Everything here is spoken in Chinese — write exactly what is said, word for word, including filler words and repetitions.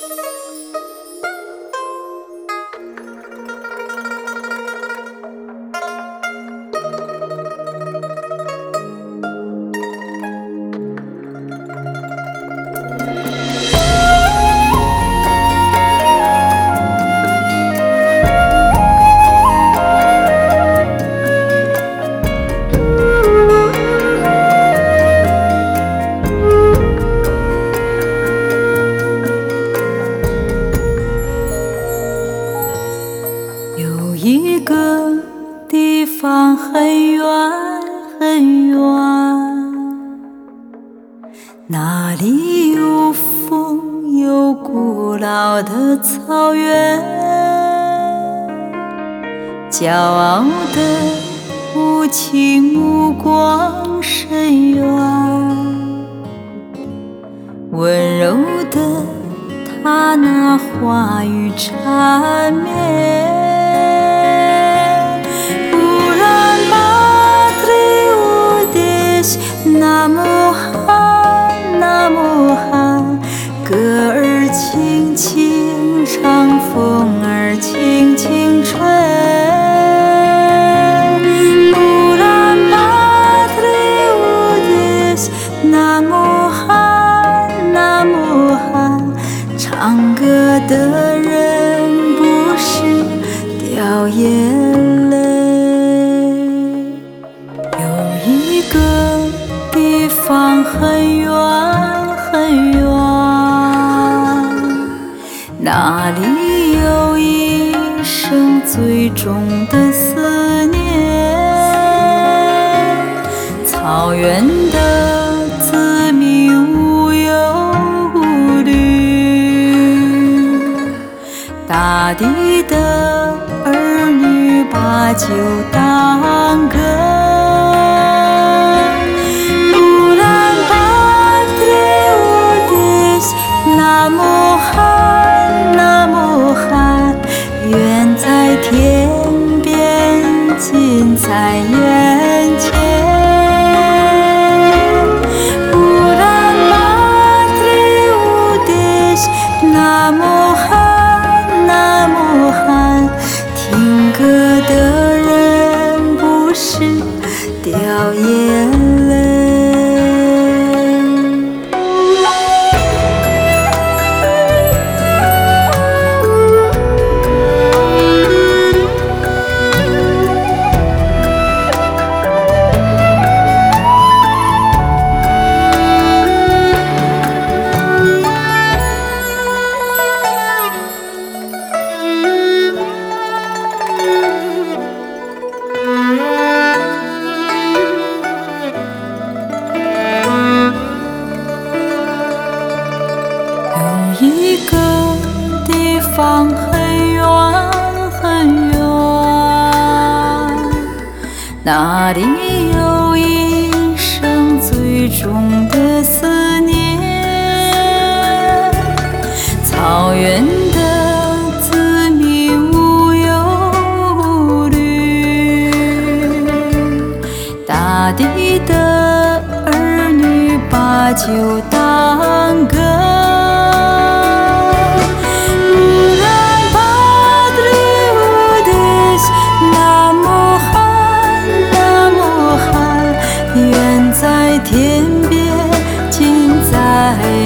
有一个地方很远很远，那里有风，有古老的草原，骄傲的无情目光深远，温柔的他那话语缠绵。那么寒，那么寒，歌儿轻轻唱，风儿轻轻吹。乌兰巴托乌迪斯，那么寒，那么寒，唱歌的人不是掉眼泪。有一个地方很远很远，那里有一生最重的思念。草原的子民无忧无虑，大地的儿女把酒当歌。那么寒，那么寒，远在天边，近在眼前。乌兰巴托乌迪斯，那么寒，那么寒，听歌的人不是掉眼泪。一个地方很远很远，那里有一生最重的思念。草原的子民无忧无虑，大地的儿女把酒当歌。天边，近在